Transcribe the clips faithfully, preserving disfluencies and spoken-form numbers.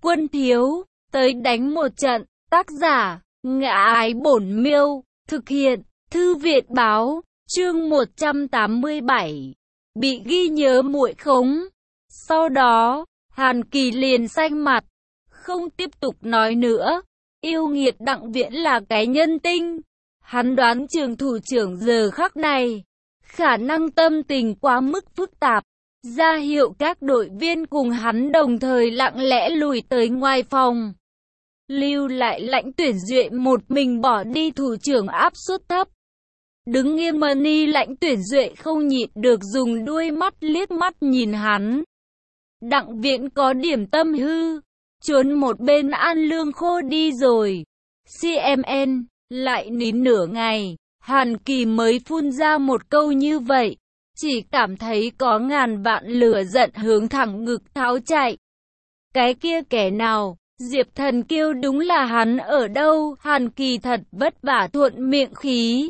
Quân thiếu, tới đánh một trận. Tác giả, Ngã Ái Bổn Miêu. Thực hiện, Thư viện báo. Chương một trăm tám mươi bảy. Bị ghi nhớ muội khống. Sau đó, Hàn Kỳ liền xanh mặt, không tiếp tục nói nữa. Yêu nghiệt Đặng Viễn là cái nhân tinh. Hắn đoán trường thủ trưởng giờ khắc này, khả năng tâm tình quá mức phức tạp, ra hiệu các đội viên cùng hắn đồng thời lặng lẽ lùi tới ngoài phòng. Lưu lại Lãnh Tuyển Duệ một mình bỏ đi, thủ trưởng áp suất thấp. Đứng nghiêm Mani Lãnh Tuyển Duệ không nhịn được dùng đuôi mắt liếc mắt nhìn hắn. Đặng Viễn có điểm tâm hư, trốn một bên ăn lương khô đi rồi. xê em en, lại nín nửa ngày, Hàn Kỳ mới phun ra một câu như vậy. Chỉ cảm thấy có ngàn vạn lửa giận hướng thẳng ngực tháo chạy. Cái kia kẻ nào? Diệp Thần Kiêu đúng là hắn ở đâu? Hàn Kỳ thật vất vả thuận miệng khí.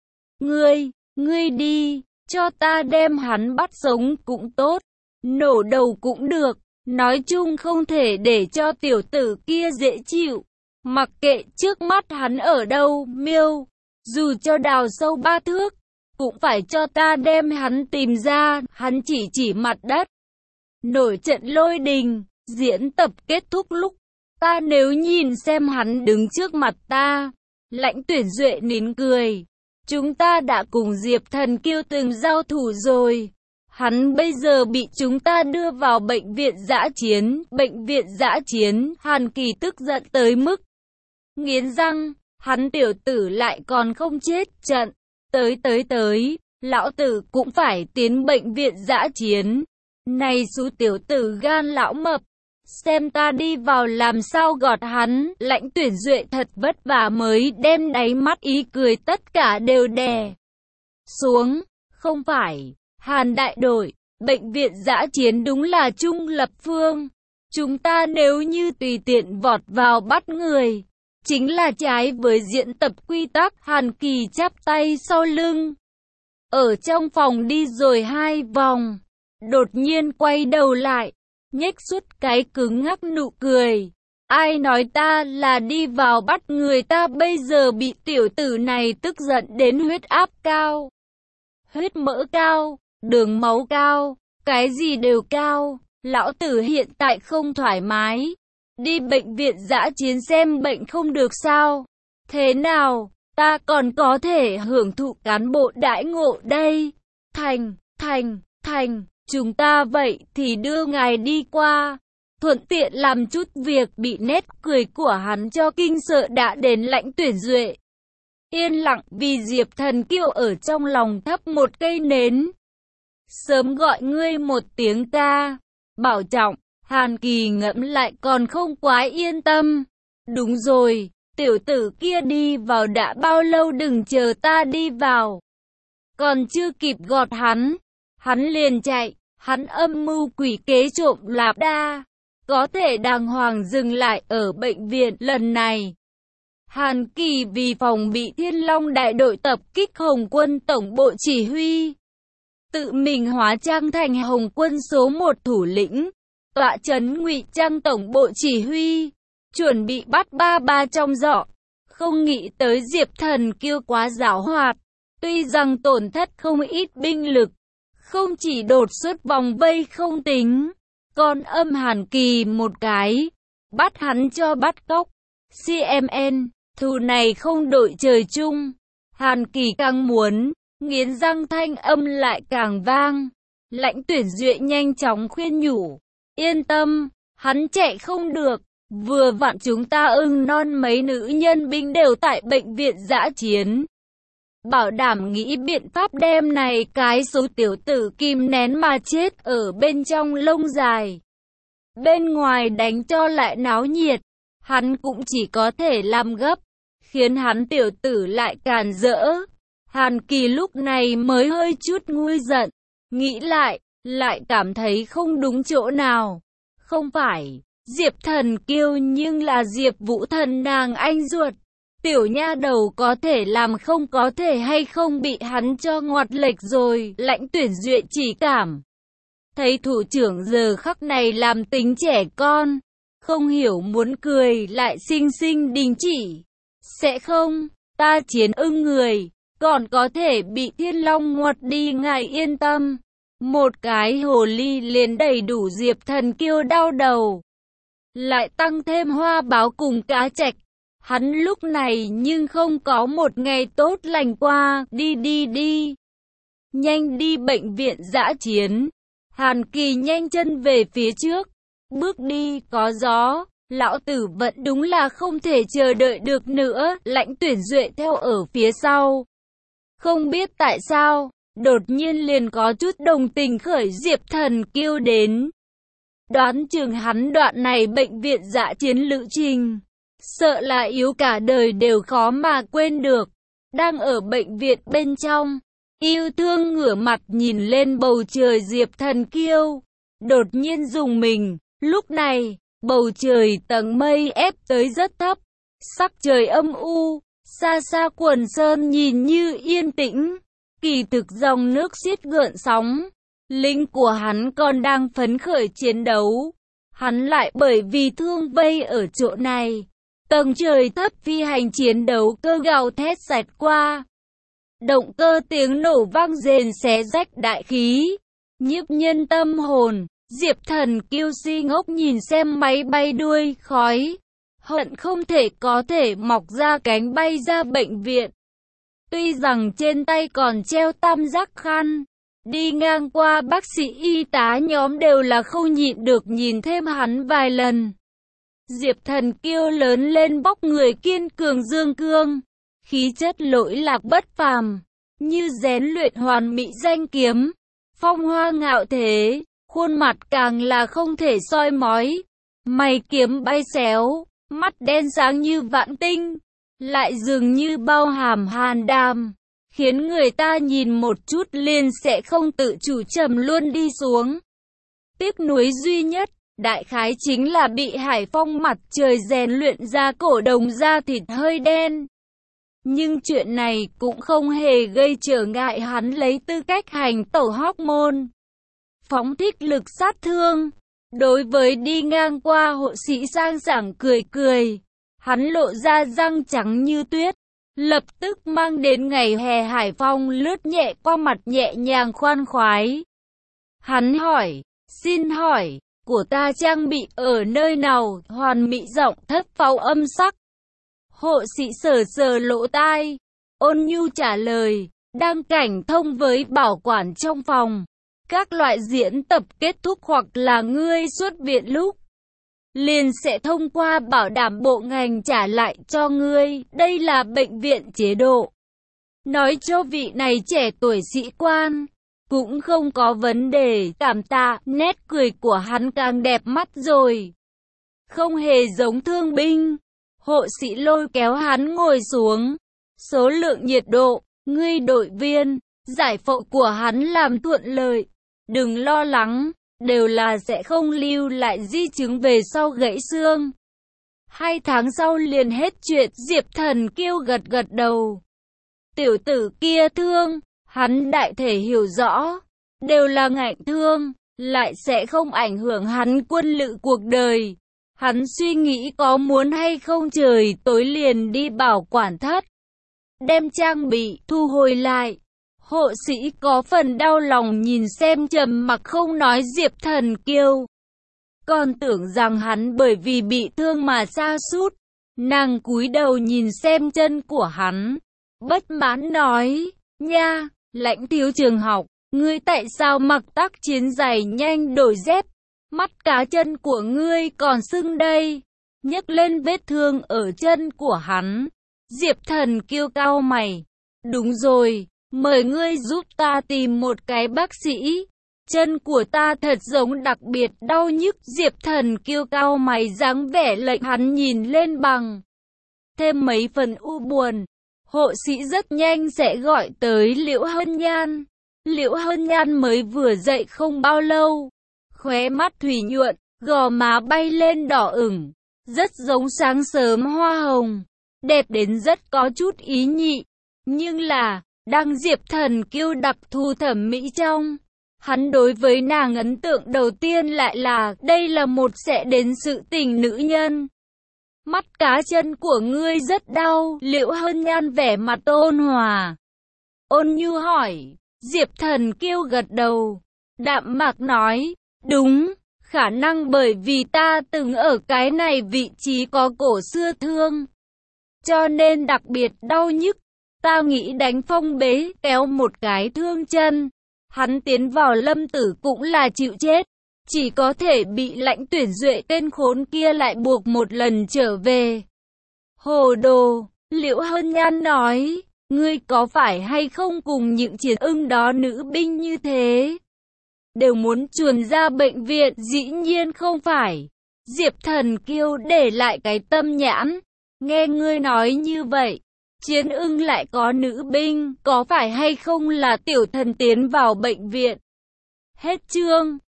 Ngươi, ngươi đi, cho ta đem hắn bắt sống cũng tốt, nổ đầu cũng được. Nói chung không thể để cho tiểu tử kia dễ chịu. Mặc kệ trước mắt hắn ở đâu, Miêu, dù cho đào sâu ba thước, cũng phải cho ta đem hắn tìm ra. Hắn chỉ chỉ mặt đất. Nổi trận lôi đình, diễn tập kết thúc lúc, ta nếu nhìn xem hắn đứng trước mặt ta. Lãnh Tuyển Duệ nín cười. Chúng ta đã cùng Diệp Thần Kiêu từng giao thủ rồi. Hắn bây giờ bị chúng ta đưa vào bệnh viện dã chiến. Bệnh viện dã chiến, Hàn Kỳ tức giận tới mức nghiến răng. Hắn tiểu tử lại còn không chết trận. Tới tới tới, lão tử cũng phải tiến bệnh viện dã chiến. Này số tiểu tử gan lão mập, xem ta đi vào làm sao gọt hắn. Lãnh Tuyển Duệ thật vất vả mới đem đáy mắt ý cười tất cả đều đè xuống. Không phải, Hàn đại đội, bệnh viện dã chiến đúng là trung lập phương. Chúng ta nếu như tùy tiện vọt vào bắt người, chính là trái với diễn tập quy tắc. Hàn Kỳ chắp tay sau lưng, ở trong phòng đi rồi hai vòng, đột nhiên quay đầu lại, nhếch suốt cái cứng ngắc nụ cười. Ai nói ta là đi vào bắt người? Ta bây giờ bị tiểu tử này tức giận đến huyết áp cao, huyết mỡ cao, đường máu cao, cái gì đều cao. Lão tử hiện tại không thoải mái, đi bệnh viện dã chiến xem bệnh không được sao? Thế nào, ta còn có thể hưởng thụ cán bộ đãi ngộ đây? Thành, thành, thành, chúng ta vậy thì đưa ngài đi qua, thuận tiện làm chút việc. Bị nét cười của hắn cho kinh sợ đã đến Lãnh Tuyển Duệ yên lặng, vì Diệp Thần Kiêu ở trong lòng thắp một cây nến. Sớm gọi ngươi một tiếng ca, bảo trọng. Hàn Kỳ ngẫm lại còn không quá yên tâm. Đúng rồi, tiểu tử kia đi vào đã bao lâu? Đừng chờ ta đi vào, còn chưa kịp gọt hắn, hắn liền chạy. Hắn âm mưu quỷ kế trộm lạp đa, có thể đàng hoàng dừng lại ở bệnh viện. Lần này, Hàn Kỳ vì phòng bị Thiên Long đại đội tập kích Hồng quân tổng bộ chỉ huy, tự mình hóa trang thành Hồng quân số một thủ lĩnh, tọa trấn ngụy trang tổng bộ chỉ huy, chuẩn bị bắt ba ba trong giỏ. Không nghĩ tới Diệp Thần Kiêu quá giảo hoạt, tuy rằng tổn thất không ít binh lực, không chỉ đột xuất vòng vây không tính, còn âm Hàn Kỳ một cái, bắt hắn cho bắt cóc. xê em en, thù này không đội trời chung. Hàn Kỳ càng muốn, nghiến răng thanh âm lại càng vang. Lãnh Tuyển Duệ nhanh chóng khuyên nhủ, yên tâm, hắn chạy không được. Vừa vặn chúng ta ưng non mấy nữ nhân binh đều tại bệnh viện dã chiến, bảo đảm nghĩ biện pháp đem này cái số tiểu tử kìm nén mà chết ở bên trong lông dài. Bên ngoài đánh cho lại náo nhiệt, hắn cũng chỉ có thể làm gấp, khiến hắn tiểu tử lại càn rỡ. Hàn Kỳ lúc này mới hơi chút nguôi giận, nghĩ lại, lại cảm thấy không đúng chỗ nào. Không phải Diệp Thần Kiêu nhưng là Diệp Vũ Thần nàng anh ruột. Tiểu nha đầu có thể làm không có thể hay không bị hắn cho ngoặt lệch rồi. Lãnh Tuyển Duệ chỉ cảm thấy thủ trưởng giờ khắc này làm tính trẻ con, không hiểu muốn cười lại xinh xinh đình chỉ. Sẽ không, ta chiến ưng người, còn có thể bị Thiên Long ngoặt đi, ngài yên tâm. Một cái hồ ly liền đầy đủ Diệp Thần Kiêu đau đầu. Lại tăng thêm Hoa Báo cùng Cá Trạch. Hắn lúc này nhưng không có một ngày tốt lành qua, đi đi đi. Nhanh đi bệnh viện dã chiến. Hàn Kỳ nhanh chân về phía trước. Bước đi có gió. Lão tử vẫn đúng là không thể chờ đợi được nữa. Lãnh Tuyển Duệ theo ở phía sau. Không biết tại sao, đột nhiên liền có chút đồng tình khởi Diệp Thần Kiêu đến. Đoán chừng hắn đoạn này bệnh viện dã chiến lữ trình, sợ là yếu cả đời đều khó mà quên được. Đang ở bệnh viện bên trong, yêu thương ngửa mặt nhìn lên bầu trời Diệp Thần Kiêu, đột nhiên rùng mình. Lúc này, bầu trời tầng mây ép tới rất thấp, sắc trời âm u, xa xa quần sơn nhìn như yên tĩnh, kỳ thực dòng nước xiết gợn sóng. Lính của hắn còn đang phấn khởi chiến đấu, hắn lại bởi vì thương vây ở chỗ này. Tầng trời thấp phi hành chiến đấu cơ gào thét xẹt qua. Động cơ tiếng nổ vang rền xé rách đại khí, nhiếp nhân tâm hồn. Diệp Thần Kiêu si ngốc nhìn xem máy bay đuôi khói, hận không thể có thể mọc ra cánh bay ra bệnh viện. Tuy rằng trên tay còn treo tam giác khăn, đi ngang qua bác sĩ y tá nhóm đều là không nhịn được nhìn thêm hắn vài lần. Diệp Thần Kiêu lớn lên vóc người kiên cường dương cương, khí chất lỗi lạc bất phàm, như rèn luyện hoàn mỹ danh kiếm, phong hoa ngạo thế, khuôn mặt càng là không thể soi mói, mày kiếm bay xéo, mắt đen sáng như vạn tinh, lại dường như bao hàm hàn đàm, khiến người ta nhìn một chút liền sẽ không tự chủ trầm luôn đi xuống. Tiếc nuối duy nhất, đại khái chính là bị Hải Phong mặt trời rèn luyện ra cổ đồng da thịt hơi đen. Nhưng chuyện này cũng không hề gây trở ngại hắn lấy tư cách hành tẩu hóc môn, phóng thích lực sát thương. Đối với đi ngang qua hộ sĩ sang sảng cười cười, hắn lộ ra răng trắng như tuyết, lập tức mang đến ngày hè Hải Phong lướt nhẹ qua mặt nhẹ nhàng khoan khoái. Hắn hỏi, xin hỏi, của ta trang bị ở nơi nào? Hoàn mỹ giọng thất pháo âm sắc. Hộ sĩ sờ sờ lỗ tai, ôn nhu trả lời, đang cảnh thông với bảo quản trong phòng. Các loại diễn tập kết thúc hoặc là ngươi xuất viện lúc, liền sẽ thông qua bảo đảm bộ ngành trả lại cho ngươi. Đây là bệnh viện chế độ. Nói cho vị này trẻ tuổi sĩ quan, cũng không có vấn đề. Cảm tạ. Nét cười của hắn càng đẹp mắt rồi, không hề giống thương binh. Hộ sĩ lôi kéo hắn ngồi xuống. Số lượng nhiệt độ, ngươi đội viên, giải phẫu của hắn làm thuận lợi. Đừng lo lắng, đều là sẽ không lưu lại di chứng về sau gãy xương. Hai tháng sau liền hết chuyện. Diệp Thần Kiêu gật gật đầu. Tiểu tử kia thương, hắn đại thể hiểu rõ, đều là ngạnh thương, lại sẽ không ảnh hưởng hắn quân lự cuộc đời. Hắn suy nghĩ có muốn hay không trời tối liền đi bảo quản thất, đem trang bị thu hồi lại. Hộ sĩ có phần đau lòng nhìn xem trầm mặc không nói Diệp Thần Kiêu, còn tưởng rằng hắn bởi vì bị thương mà sa sút. Nàng cúi đầu nhìn xem chân của hắn, bất mãn nói, nha, Lãnh thiếu trường học, ngươi tại sao mặc tác chiến giày nhanh đổi dép, mắt cá chân của ngươi còn sưng đây. Nhấc lên vết thương ở chân của hắn, Diệp Thần Kiêu cau mày, đúng rồi, mời ngươi giúp ta tìm một cái bác sĩ. Chân của ta thật giống đặc biệt đau nhức. Diệp Thần Kiêu cau mày dáng vẻ lệnh hắn nhìn lên bằng thêm mấy phần u buồn. Hộ sĩ rất nhanh sẽ gọi tới Liễu Hân Nhan. Liễu Hân Nhan mới vừa dậy không bao lâu, khóe mắt thủy nhuận, gò má bay lên đỏ ửng, rất giống sáng sớm hoa hồng, đẹp đến rất có chút ý nhị. Nhưng là đang Diệp Thần Kiêu đặc thù thẩm mỹ trong Hắn đối với nàng ấn tượng đầu tiên lại là, đây là một sẽ đến sự tình nữ nhân. Mắt cá chân của ngươi rất đau, Liễu Hân Nhan vẻ mặt ôn hòa. Ôn nhu hỏi, Diệp Thần Kiêu gật đầu. Đạm mạc nói, đúng, khả năng bởi vì ta từng ở cái này vị trí có cổ xưa thương. Cho nên đặc biệt đau nhức. Ta nghĩ đánh Phong Bế, kéo một cái thương chân. Hắn tiến vào Lâm Tử cũng là chịu chết. Chỉ có thể bị Lãnh Tuyển Duệ tên khốn kia lại buộc một lần trở về. Hồ đồ, Liễu Hân Nhan nói, ngươi có phải hay không cùng những chiến ưng đó nữ binh như thế? Đều muốn chuồn ra bệnh viện, dĩ nhiên không phải. Diệp Thần Kiêu để lại cái tâm nhãn. Nghe ngươi nói như vậy, chiến ưng lại có nữ binh, có phải hay không là tiểu thần tiến vào bệnh viện? Hết chương.